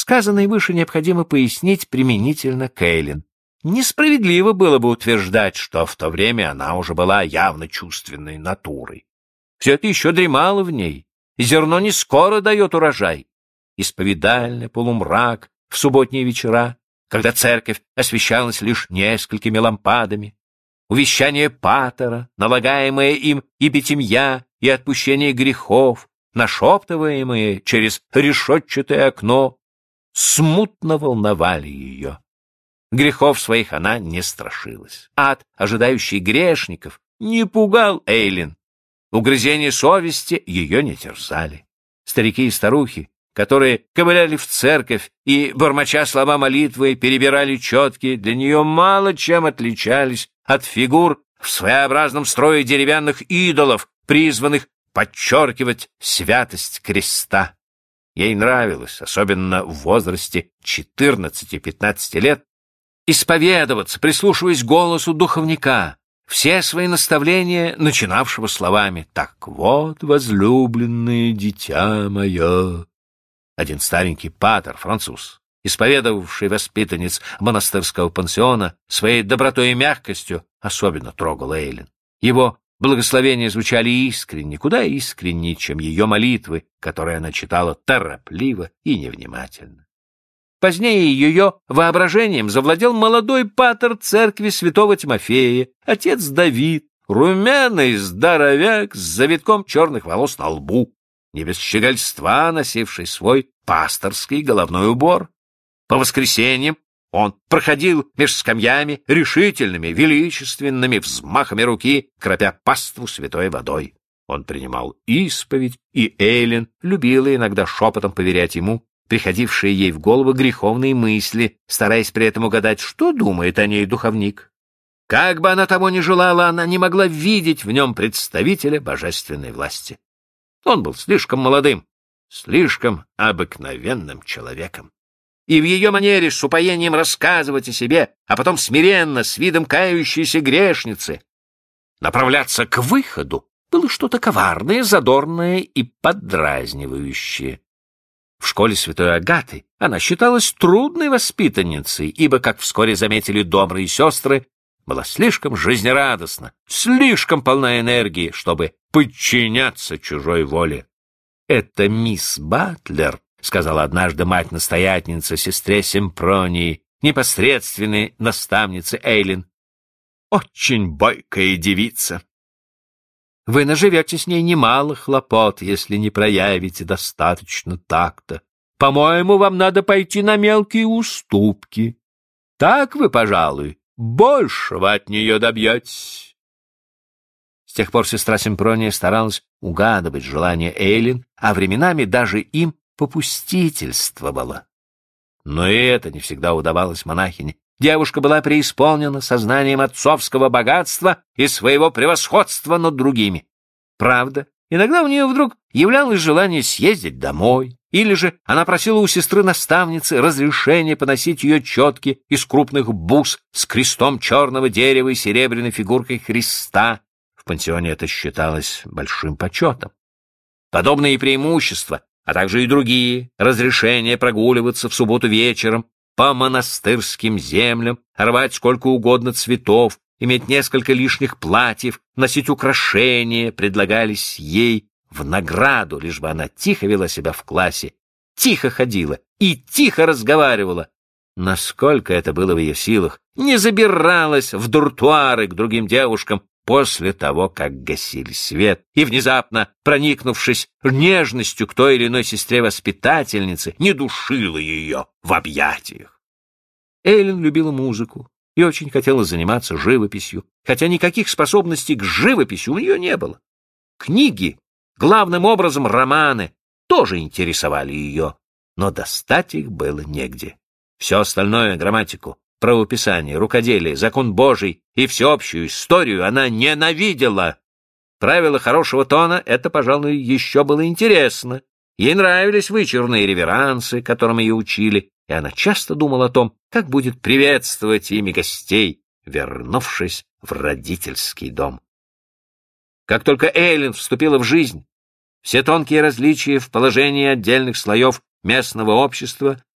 Сказанное выше необходимо пояснить применительно к Эйлин. Несправедливо было бы утверждать, что в то время она уже была явно чувственной натурой. Все это еще дремало в ней, и зерно не скоро дает урожай. Исповедальня, полумрак в субботние вечера, когда церковь освещалась лишь несколькими лампадами, увещание патера, налагаемое им и битимья, и отпущение грехов, нашептываемые через решетчатое окно, смутно волновали ее. Грехов своих она не страшилась. Ад, ожидающий грешников, не пугал Эйлин. Угрызения совести ее не терзали. Старики и старухи, которые ковыляли в церковь и, бормоча слова молитвы, перебирали четки, для нее мало чем отличались от фигур в своеобразном строе деревянных идолов, призванных подчеркивать святость креста. Ей нравилось, особенно в возрасте 14-15 лет, исповедоваться, прислушиваясь к голосу духовника, все свои наставления, начинавшего словами «Так вот, возлюбленное дитя мое». Один старенький патер, француз, исповедовавший воспитанниц монастырского пансиона, своей добротой и мягкостью особенно трогал Эйлин. Его благословения звучали искренне, куда искреннее, чем ее молитвы, которые она читала торопливо и невнимательно. Позднее ее воображением завладел молодой патер церкви святого Тимофея, отец Давид, румяный здоровяк с завитком черных волос на лбу, не без щегольства носивший свой пасторский головной убор. По воскресеньям он проходил меж скамьями решительными, величественными взмахами руки, кропя паству святой водой. Он принимал исповедь, и Эйлин любила иногда шепотом поверять ему приходившие ей в голову греховные мысли, стараясь при этом угадать, что думает о ней духовник. Как бы она того ни желала, она не могла видеть в нем представителя божественной власти. Он был слишком молодым, слишком обыкновенным человеком. И в ее манере с упоением рассказывать о себе, а потом смиренно, с видом кающейся грешницы, направляться к выходу, было что-то коварное, задорное и поддразнивающее. В школе святой Агаты она считалась трудной воспитанницей, ибо, как вскоре заметили добрые сестры, была слишком жизнерадостна, слишком полна энергии, чтобы подчиняться чужой воле. «Это мисс Батлер», — сказала однажды мать-настоятельница сестре Симпронии, непосредственной наставнице Эйлин. «Очень бойкая девица. Вы наживете с ней немало хлопот, если не проявите достаточно такта. По-моему, вам надо пойти на мелкие уступки. Так вы, пожалуй, большего от нее добьетесь». С тех пор сестра Симпрония старалась угадывать желания Эйлин, а временами даже им попустительствовала. Но и это не всегда удавалось монахине. Девушка была преисполнена сознанием отцовского богатства и своего превосходства над другими. Правда, иногда у нее вдруг являлось желание съездить домой, или же она просила у сестры-наставницы разрешения поносить ее четки из крупных бус с крестом черного дерева и серебряной фигуркой Христа. В пансионе это считалось большим почетом. Подобные преимущества, а также и другие разрешения прогуливаться в субботу вечером по монастырским землям, рвать сколько угодно цветов, иметь несколько лишних платьев, носить украшения, предлагались ей в награду, лишь бы она тихо вела себя в классе, тихо ходила и тихо разговаривала. Насколько это было в ее силах, не забиралась в дуртуары к другим девушкам после того, как гасили свет, и, внезапно проникнувшись нежностью к той или иной сестре-воспитательнице, не душила ее в объятиях. Эйлин любила музыку и очень хотела заниматься живописью, хотя никаких способностей к живописи у нее не было. Книги, главным образом романы, тоже интересовали ее, но достать их было негде. Все остальное — грамматику, правописание, рукоделие, закон Божий и всеобщую историю она ненавидела. Правила хорошего тона — это, пожалуй, еще было интересно. Ей нравились вычурные реверансы, которым ее учили, и она часто думала о том, как будет приветствовать ими гостей, вернувшись в родительский дом. Как только Эйлин вступила в жизнь, все тонкие различия в положении отдельных слоев местного общества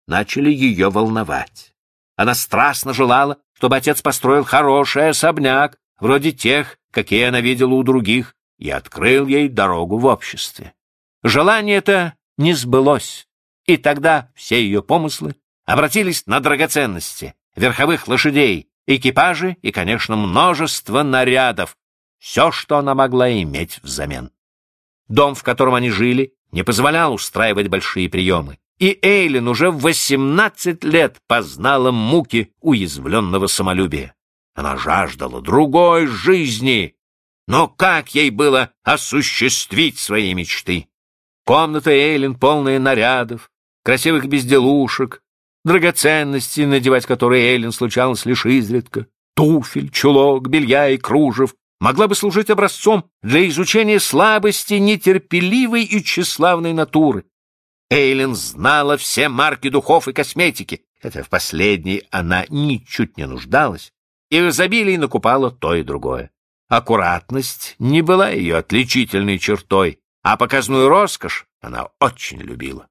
начали ее волновать. Она страстно желала, чтобы отец построил хороший особняк, вроде тех, какие она видела у других, и открыл ей дорогу в обществе. Желание это не сбылось, и тогда все ее помыслы обратились на драгоценности, верховых лошадей, экипажи и, конечно, множество нарядов, все, что она могла иметь взамен. Дом, в котором они жили, не позволял устраивать большие приемы, и Эйлин уже в 18 лет познала муки уязвленного самолюбия. Она жаждала другой жизни, но как ей было осуществить свои мечты? Комната Эйлин, полная нарядов, красивых безделушек, драгоценностей, надевать которые Эйлин случалось лишь изредка, туфель, чулок, белья и кружев, могла бы служить образцом для изучения слабости нетерпеливой и тщеславной натуры. Эйлин знала все марки духов и косметики, хотя в последней она ничуть не нуждалась, и в изобилии накупала то и другое. Аккуратность не была ее отличительной чертой, а показную роскошь она очень любила.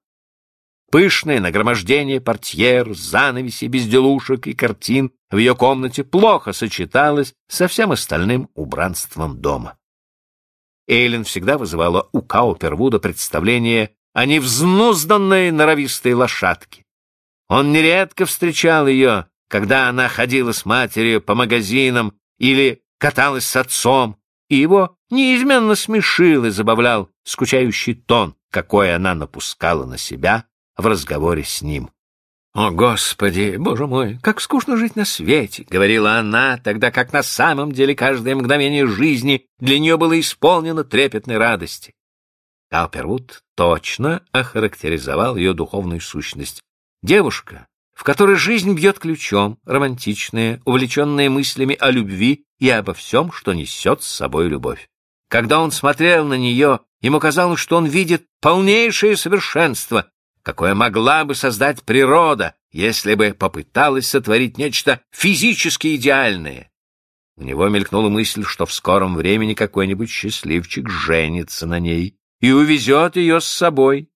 Пышное нагромождение портьер, занавесей, безделушек и картин в ее комнате плохо сочеталось со всем остальным убранством дома. Эйлин всегда вызывала у Каупервуда представление о невзнузданной норовистой лошадке. Он нередко встречал ее, когда она ходила с матерью по магазинам или каталась с отцом, и его неизменно смешил и забавлял скучающий тон, какой она напускала на себя в разговоре с ним. «О, Господи, Боже мой, как скучно жить на свете!» — говорила она, тогда как на самом деле каждое мгновение жизни для нее было исполнено трепетной радости. Каупервуд точно охарактеризовал ее духовную сущность. Девушка, в которой жизнь бьет ключом, романтичная, увлеченная мыслями о любви и обо всем, что несет с собой любовь. Когда он смотрел на нее, ему казалось, что он видит полнейшее совершенство, какое могла бы создать природа, если бы попыталась сотворить нечто физически идеальное. У него мелькнула мысль, что в скором времени какой-нибудь счастливчик женится на ней и увезет ее с собой.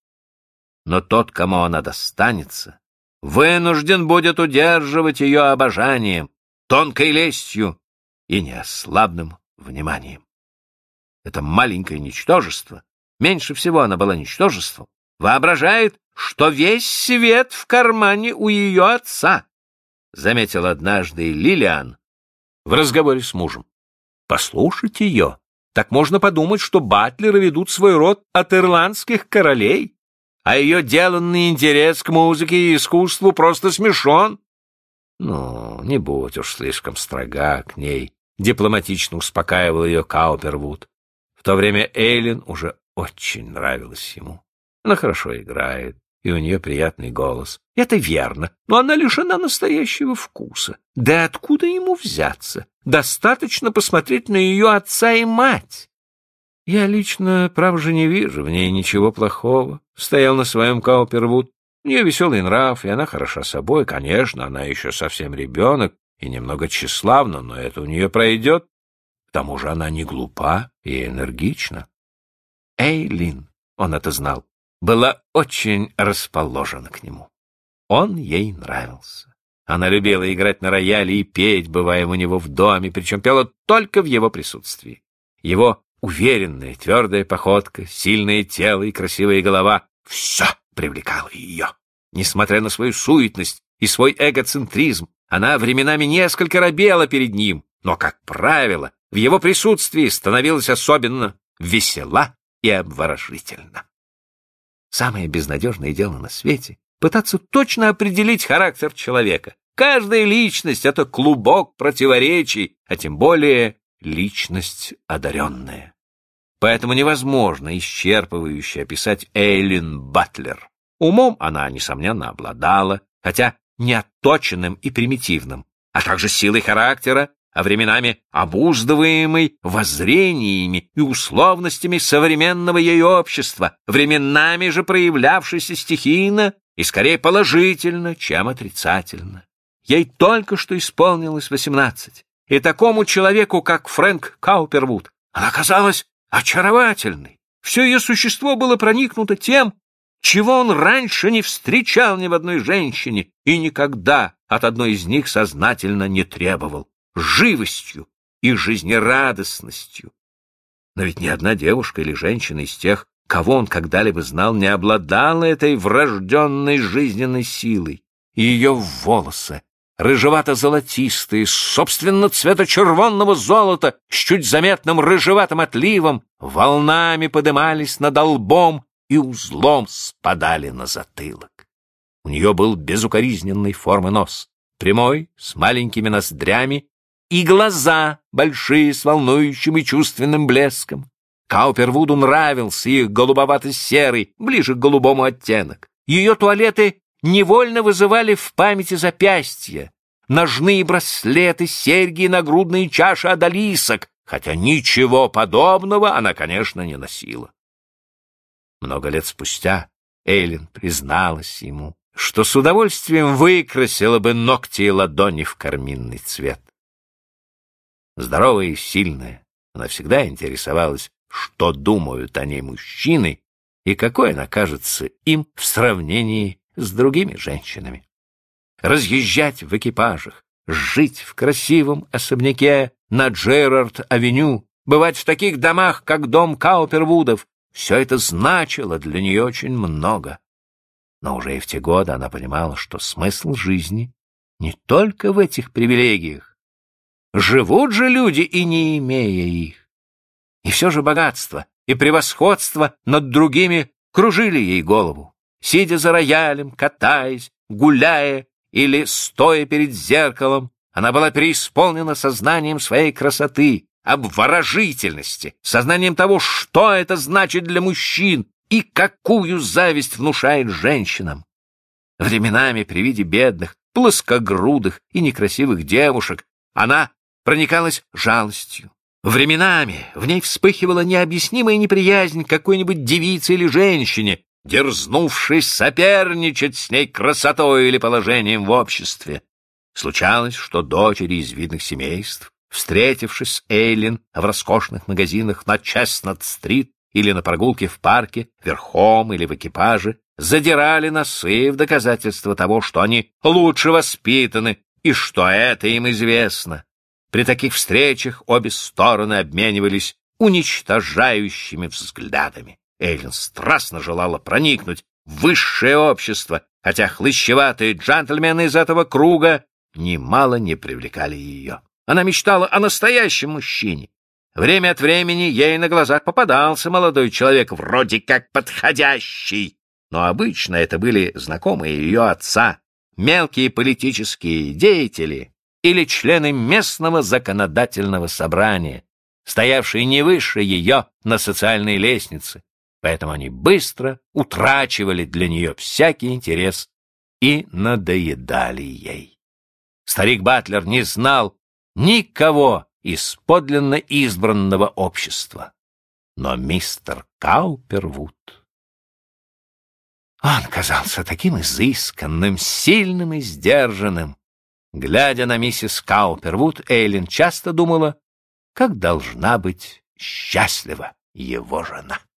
Но тот, кому она достанется, вынужден будет удерживать ее обожанием, тонкой лестью и неослабным вниманием. Это маленькое ничтожество, меньше всего она была ничтожеством, воображает, что весь свет в кармане у ее отца, заметил однажды Лилиан в разговоре с мужем. Послушать ее, так можно подумать, что батлеры ведут свой род от ирландских королей, а ее деланный интерес к музыке и искусству просто смешон. Ну, не будь уж слишком строга к ней, дипломатично успокаивал ее Каупервуд. В то время Эйлин уже очень нравилась ему. Она хорошо играет, и у нее приятный голос. Это верно, но она лишена настоящего вкуса. Да откуда ему взяться? Достаточно посмотреть на ее отца и мать. Я лично, право же, не вижу в ней ничего плохого. Стоял на своем Каупервуд. У нее веселый нрав, и она хороша собой. Конечно, она еще совсем ребенок и немного тщеславна, но это у нее пройдет. К тому же она не глупа и энергична. Эйлин, он это знал, была очень расположена к нему. Он ей нравился. Она любила играть на рояле и петь, бывая у него в доме, причем пела только в его присутствии. Его уверенная, твердая походка, сильное тело и красивая голова — все привлекало ее. Несмотря на свою суетность и свой эгоцентризм, она временами несколько робела перед ним, но, как правило, в его присутствии становилась особенно весела и обворожительна. Самое безнадежное дело на свете — пытаться точно определить характер человека. Каждая личность — это клубок противоречий, а тем более личность одаренная. Поэтому невозможно исчерпывающе описать Эйлин Батлер. Умом она, несомненно, обладала, хотя не отточенным и примитивным, а также силой характера, а временами обуздываемой воззрениями и условностями современного ей общества, временами же проявлявшейся стихийно и скорее положительно, чем отрицательно. Ей только что исполнилось 18, и такому человеку, как Фрэнк Каупервуд, она казалась очаровательной. Все ее существо было проникнуто тем, чего он раньше не встречал ни в одной женщине и никогда от одной из них сознательно не требовал: живостью и жизнерадостностью. Но ведь ни одна девушка или женщина из тех, кого он когда-либо знал, не обладала этой врожденной жизненной силой. И ее волосы, рыжевато-золотистые, собственно цвета червонного золота, с чуть заметным рыжеватым отливом, волнами подымались над лбом и узлом спадали на затылок. У нее был безукоризненной формы нос, прямой, с маленькими ноздрями, и глаза большие, с волнующим и чувственным блеском. Каупервуду нравился их голубовато-серый, ближе к голубому оттенок. Ее туалеты невольно вызывали в памяти запястья, ножные браслеты, серьги и нагрудные чаши одолисок, хотя ничего подобного она, конечно, не носила. Много лет спустя Эйлин призналась ему, что с удовольствием выкрасила бы ногти и ладони в карминный цвет. Здоровая и сильная, она всегда интересовалась, что думают о ней мужчины и какой она кажется им в сравнении с другими женщинами. Разъезжать в экипажах, жить в красивом особняке на Джерард-авеню, бывать в таких домах, как дом Каупервудов — все это значило для нее очень много. Но уже и в те годы она понимала, что смысл жизни не только в этих привилегиях. Живут же люди и не имея их. И все же богатство и превосходство над другими кружили ей голову. Сидя за роялем, катаясь, гуляя или стоя перед зеркалом, она была преисполнена сознанием своей красоты, обворожительности, сознанием того, что это значит для мужчин и какую зависть внушает женщинам. Временами при виде бедных, плоскогрудых и некрасивых девушек она проникалась жалостью. Временами в ней вспыхивала необъяснимая неприязнь к какой-нибудь девице или женщине, дерзнувшей соперничать с ней красотой или положением в обществе. Случалось, что дочери из видных семейств, встретившись с Эйлин в роскошных магазинах на Честнат-стрит или на прогулке в парке, верхом или в экипаже, задирали носы в доказательство того, что они лучше воспитаны и что это им известно. При таких встречах обе стороны обменивались уничтожающими взглядами. Эйлин страстно желала проникнуть в высшее общество, хотя хлыщеватые джентльмены из этого круга немало не привлекали ее. Она мечтала о настоящем мужчине. Время от времени ей на глазах попадался молодой человек, вроде как подходящий, но обычно это были знакомые ее отца, мелкие политические деятели или члены местного законодательного собрания, стоявшие не выше ее на социальной лестнице, поэтому они быстро утрачивали для нее всякий интерес и надоедали ей. Старик Батлер не знал никого из подлинно избранного общества, но мистер Каупервуд... Он казался таким изысканным, сильным и сдержанным. Глядя на миссис Каупервуд, Эйлин часто думала, как должна быть счастлива его жена.